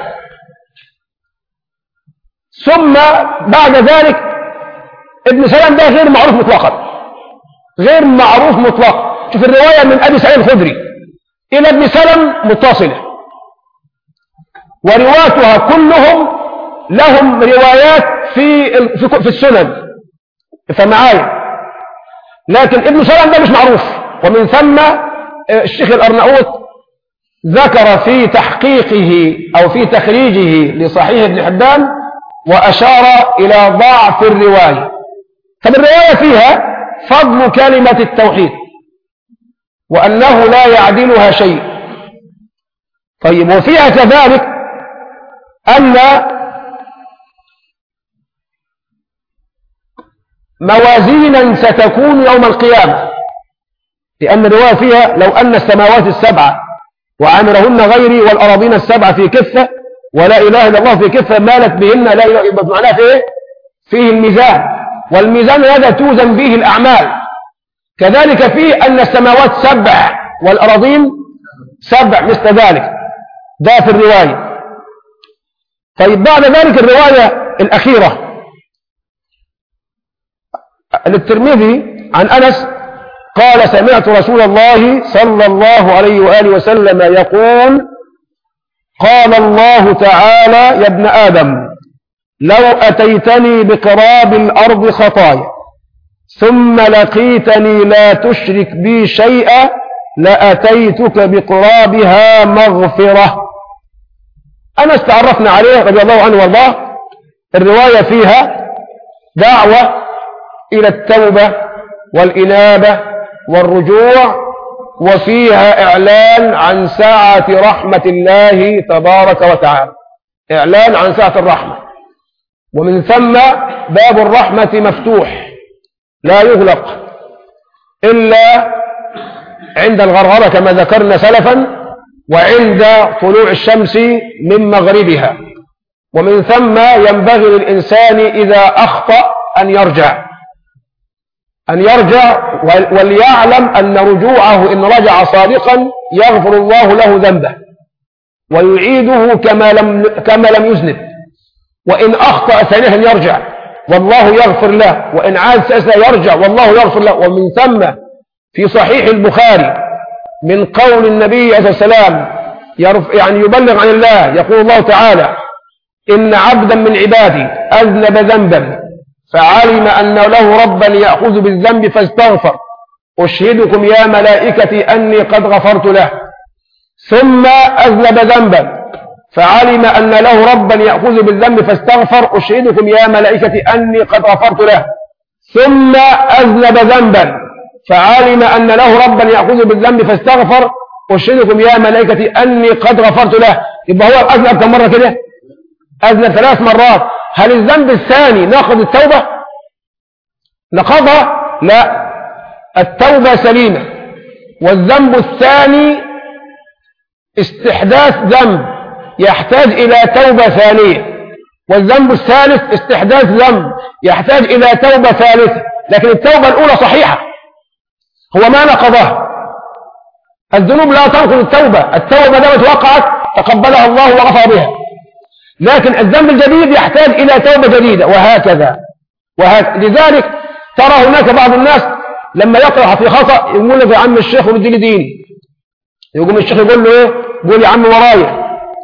ثم بعد ذلك ابن سلم ده غير معروف مطلقا، غير معروف مطلقا. شوف الرواية من أبي سعيد الخدري إلى ابن سلم متصلة، ورواياتها كلهم لهم روايات في السنن، فمعايا. لكن ابن سلم ده مش معروف، ومن ثم الشيخ الأرناؤوط ذكر في تحقيقه أو في تخريجه لصحيح ابن حبان وأشار إلى ضعف الرواية. طب الرواية فيها فضل كلمة التوحيد وأنه لا يعدلها شيء. طيب وفيها كذلك أن موازينا ستكون يوم القيامة، لأن الرواية فيها لو أن السماوات السبعة وعامرهن غيري والأراضين السبعة في كفة ولا إله إلا الله في كفة مالت بهن لا إله إلا الله. معناها فيه الميزان، والميزان هذا توزن به الأعمال. كذلك فيه أن السماوات 7 والأراضين 7 مثل ذلك، ده في الرواية. طيب بعد ذلك الرواية الأخيرة للترمذي عن أنس قال سمعت رسول الله صلى الله عليه وآله وسلم يقول قال الله تعالى يا ابن آدم لو أتيتني بقراب الأرض خطايا ثم لقيتني لا تشرك بي شيئا لأتيتك بقرابها مغفرة. أنس تعرفنا عليه رضي الله عنه وارضاه. الرواية فيها دعوة إلى التوبة والإنابة والرجوع، وفيها إعلان عن سعة رحمة الله تبارك وتعالى، إعلان عن سعة الرحمة. ومن ثم باب الرحمة مفتوح لا يغلق إلا عند الغرغرة كما ذكرنا سلفا، وعند طلوع الشمس من مغربها. ومن ثم ينبغي للإنسان إذا أخطأ أن يرجع وليعلم أن رجوعه إن رجع صادقا يغفر الله له ذنبه ويعيده كما لم يذنب. وإن أخطأ ثانيا يرجع والله يغفر له، وإن عاد ثالثا يرجع والله يغفر له. ومن ثم في صحيح البخاري من قول النبي عليه السلام يعني يبلغ عن الله، يقول الله تعالى إن عبدا من عبادي أذنب ذنبا فعلم أن له ربا يأخذ بالذنب فاستغفر أشهدكم يا ملائكتي أني قد غفرت له. ثم أذنب ذنبا فعلم أن له ربا يأخذ بالذنب فاستغفر أشهدكم يا ملائكتي أني قد غفرت له. ثم أذنب ذنبا فعلم أن له ربا يأخذ بالذنب فاستغفر أشهدكم يا ملائكتي أني قد غفرت له. يبقى هو أذنب كم مرة كده؟ أذنب 3 مرات. هل الذنب الثاني ناقض التوبة؟ نقضها؟ لا، التوبة سليمة. والذنب الثاني استحداث ذنب يحتاج إلى توبة ثانية، والذنب الثالث استحداث ذنب يحتاج إلى توبة ثالثة. لكن التوبة الأولى صحيحة، هو ما نقضها. الذنوب لا تنقض التوبة، التوبة دامت وقعت تقبلها الله وغفر بها. لكن الذنب الجديد يحتاج إلى توبة جديدة، وهكذا. لذلك ترى هناك بعض الناس لما يقع في خطأ يقول لك يا عم الشيخ ردي لي ديني، يقوم الشيخ يقول له ايه؟ قول يا عم ورايا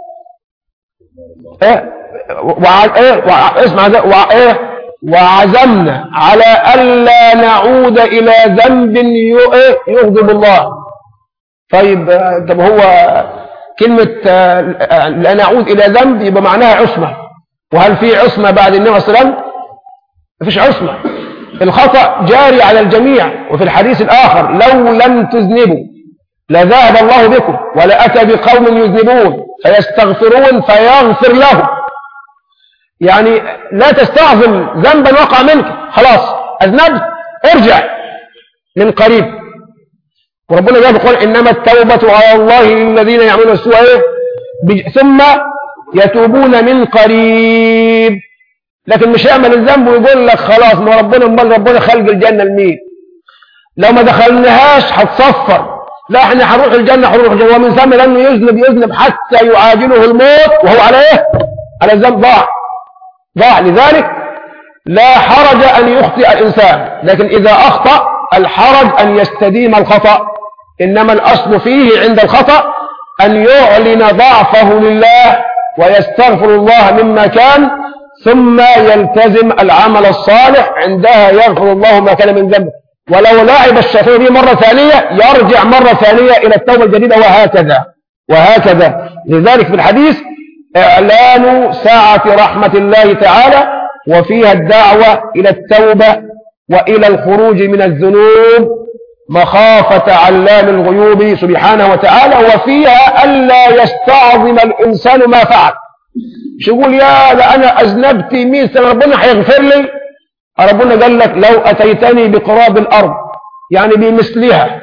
اسمع وعزمنا على ألا نعود إلى ذنب يغضب الله. طيب هو كلمة لا نعود إلى ذنب يبقى معناها عصمة، وهل في عصمة بعد النبي صلى الله عليه وسلم؟ مفيش عصمة، الخطأ جاري على الجميع. وفي الحديث الآخر لو لم تذنبوا لذهب الله بكم ولأتى بقوم يذنبون فيستغفرون فيغفر لهم. يعني لا تستعظم ذنبا وقع منك، خلاص أذنبت ارجع من قريب. وربنا جاء بيقول إنما التوبة على الله للذين يعملون السوء ثم يتوبون من قريب. لكن مش يعمل الذنب ويقول لك خلاص ما ربنا خلق الجنة لمين؟ لو ما دخلناهاش هتصفر، لا احنا هنروح الجنة ومن ثم لأنه يذنب حتى يعاجله الموت وهو على ايه؟ على الذنب ضاع. لذلك لا حرج أن يخطئ الإنسان، لكن إذا أخطأ الحرج أن يستديم الخطأ. إنما الأصل فيه عند الخطأ أن يعلن ضعفه لله ويستغفر الله مما كان، ثم يلتزم العمل الصالح، عندها يغفر الله ما كان من ذنبه. ولو لعب الشيطان به مرة ثانية يرجع مرة ثانية إلى التوبة الجديدة، وهكذا. لذلك في الحديث إعلان ساعة رحمة الله تعالى، وفيها الدعوة إلى التوبة وإلى الخروج من الذنوب مخافة علام الغيوب سبحانه وتعالى، وفيها ألا يستعظم الإنسان ما فعل. مش يقول يا ده أنا أذنبت 100 سنة ربنا هيغفر لي. ربنا قال لك لو أتيتني بقراب الأرض يعني بمثلها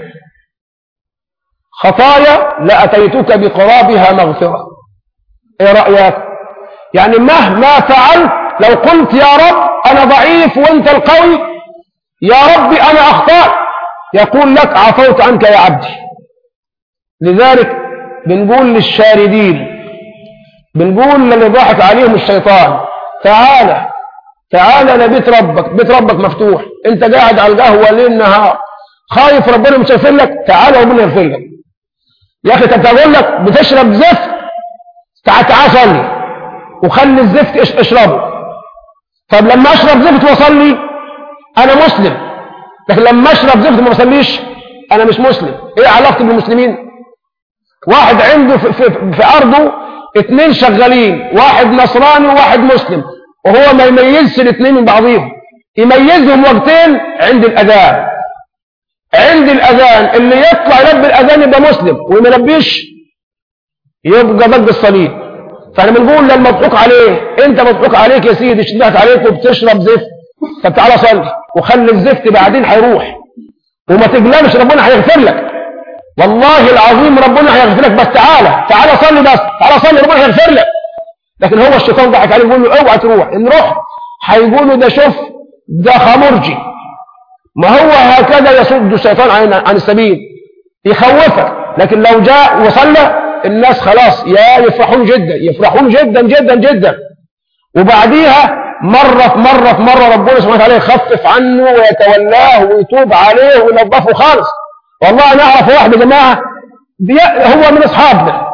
خطايا لأتيتك بقرابها مغفرة. ايه رأيك؟ يعني مهما فعلت لو قلت يا رب أنا ضعيف وأنت القوي، يا ربي أنا أخطأت، يقول لك عفوت عنك يا عبدي. لذلك بنقول للشاردين، بنقول للي ضحك عليهم الشيطان تعالى لبيت ربك، بيت ربك مفتوح، انت قاعد على القهوة ليل نهار خايف ربنا مش هيغفر لك، تعالى ربنا يغفر لك. يا اخي انت بقول لك بتشرب زفت، تعال صلي وخلي الزفت اشربه. طب لما اشرب زفت واصلي انا مسلم، لكن لما اشرب زفت وما اصليش انا مش مسلم. ايه علاقتي بالمسلمين؟ واحد عنده في ارضه 2 شغالين، واحد نصراني وواحد مسلم، وهو ما يميزش الاثنين من بعضهم، يميزهم وقتين عند الأذان. عند الأذان اللي يطلع يلبي الأذان يبقى مسلم، وما يلبيش يبقى ضد الصليب. فاحنا بنقول للمضحوك عليه انت مضحوك عليك يا سيدي، اشتبهت عليك وبتشرب زفت، طب تعالى صلي وخلي الزفت بعدين هيروح، وما تجلمش ربنا هيغفر لك. والله العظيم ربنا هيغفر لك، بس تعالى صلي، بس تعالى صلي ربنا هيغفر لك. لكن هو الشيطان ضحك عليه يقول له اوعى تروح، ان رحت هيقولوا ده شوف ده خمرجي. ما هو هكذا يصد الشيطان عن السبيل، يخوفك. لكن لو جاء وصلى الناس خلاص يفرحون جدا. وبعديها مرة ربنا سبحانه وتعالى يخفف عنه ويتولاه ويتوب عليه وينظفه خالص. والله انا اعرف واحد يا جماعه هو من اصحابنا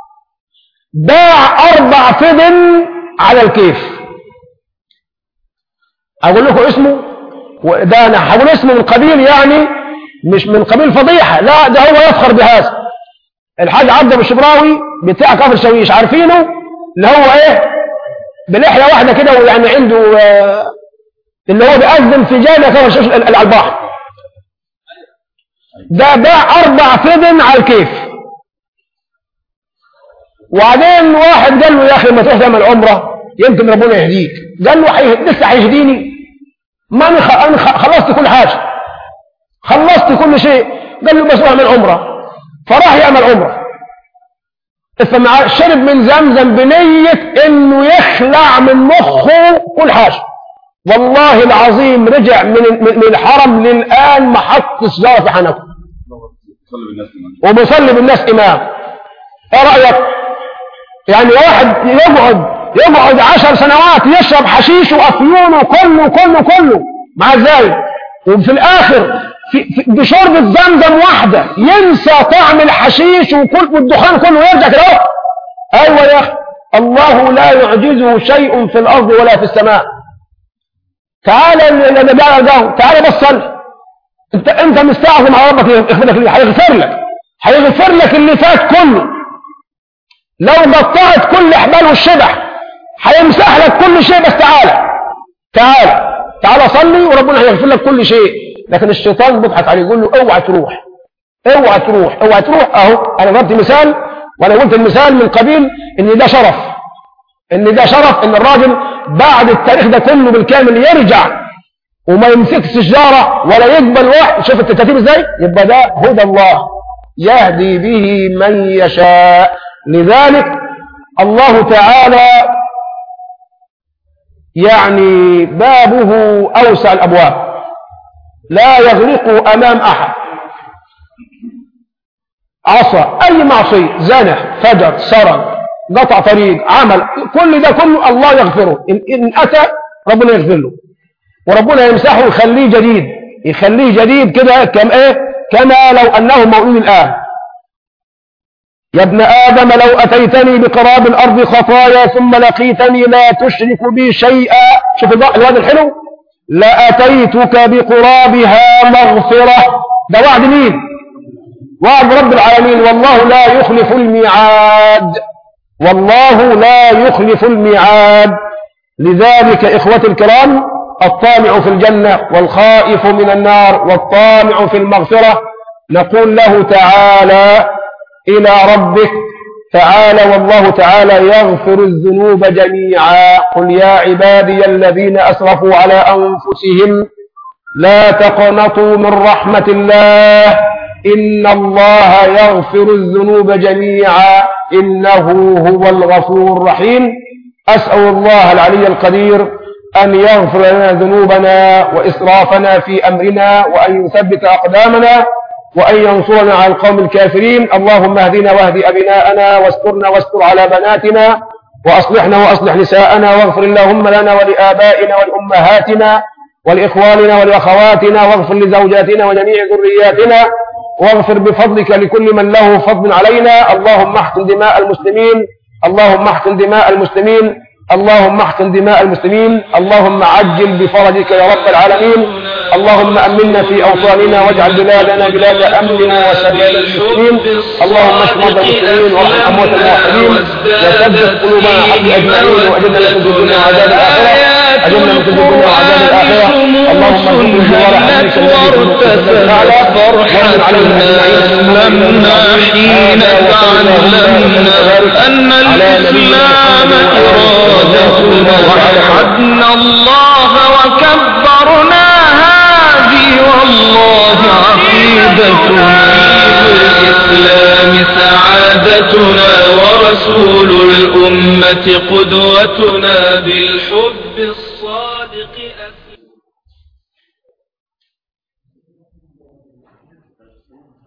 باع 4 فدن على الكيف. اقول لكم اسمه، وده انا هقول اسمه من قبيل يعني مش من قبيل فضيحه، لا ده هو يفخر بهذا. الحاج عبد الشبراوي بتاع كفر شويش، عارفينه؟ اللي هو ايه بلحيه واحده كده، ويعني عنده اللي هو بيأذن في جامع كفر شويش على البحر. ده باع 4 فدن على الكيف. وبعدين واحد قال له يا اخي ما تروح تعمل عمره يمكن ربنا يهديك. قال له لسه هيهديني؟ ما انا خلصت كل حاجه، خلصت كل شيء. قال له بس روح اعمل عمره. فراح يعمل عمره، شرب من زمزم بنيه انه يخلع من مخه كل حاجه. والله العظيم رجع من الحرم للان ما حط سجاره في حنكه وبيصلي بالناس امام. ايه رايك؟ يعني واحد يقعد 10 سنوات يشرب حشيش وافيون وكله مع ازاي، وفي الاخر بشرب الزمزم واحدة ينسى طعم الحشيش والدخان كله ويرجع كده اهو. ايوه يا اخي، الله لا يعجزه شيء في الارض ولا في السماء. تعالى اللي بيعمل القهوه، تعالى بس صلي. انت مستعظم على ربك يغفر لك، هيغفر لك اللي فات كله. لو قطعت كل احبال والشبح هيمسح لك كل شيء. بس تعالى صلي وربنا هيغفر لك كل شيء. لكن الشيطان بيضحك عليه يقول له اوعى تروح. اهو انا ضربت مثال، وانا قلت المثال من قبيل ان ده شرف ان الراجل بعد التاريخ ده كله بالكامل يرجع وما يمسكش سجارة ولا يقبل واحد. شوف الترتيب ازاي. يبقى ده هدى الله يهدي به من يشاء. لذلك الله تعالى يعني بابه اوسع الابواب، لا يغلق امام احد. عصى اي معصيه، زنى، فجر، سرق، قطع طريق، عمل، كل ده كله الله يغفره. ان اتى ربنا يغفر له، وربنا يمسحه يخليه جديد كده كما لو انه مولود الان. يا ابن آدم لو أتيتني بقراب الأرض خطايا ثم لقيتني لا تشرك بي شيئا. شوف الوعد الحلو، لأتيتك بقرابها مغفرة. ده وعد مين؟ وعد رب العالمين. والله لا يخلف الميعاد. لذلك إخوتي الكرام، الطامع في الجنة والخائف من النار والطامع في المغفرة نقول له تعالى إلى ربك، تعالى والله تعالى يغفر الذنوب جميعا. قل يا عبادي الذين أسرفوا على أنفسهم لا تقنطوا من رحمة الله إن الله يغفر الذنوب جميعا إنه هو الغفور الرحيم. أسأل الله العلي القدير أن يغفر لنا ذنوبنا وإسرافنا في أمرنا، وأن يثبت أقدامنا، وأن ينصرنا على القوم الكافرين. اللهم اهدنا واهد أبناءنا، واسترنا واستر على بناتنا، وأصلحنا وأصلح نساءنا، واغفر اللهم لنا ولآبائنا ولأمهاتنا ولإخواننا ولأخواتنا، واغفر لزوجاتنا وجميع ذرياتنا، واغفر بفضلك لكل من له فضل علينا. اللهم احقن دماء المسلمين، اللهم عجل بفرجك يا رب العالمين. اللهم أمنا في أوطاننا، واجعل بلادنا بلاد أمن وسلام المسلمين. اللهم اشف مرضى المسلمين وارحم أموات الموحدين، وثبت قلوبنا حق أجمعين، وأجرنا من الدنيا وعذاب الآخرة. اللهم ارزقنا جوار حبيبك الذي فرحتنا لما حين تعلمنا أن الإسلام إرادتنا، وحدنا الله وكبرنا هذه والله عقيدتنا. الإسلام سعادتنا، ورسول الأمة قدوتنا، بالحب الصادق أسير.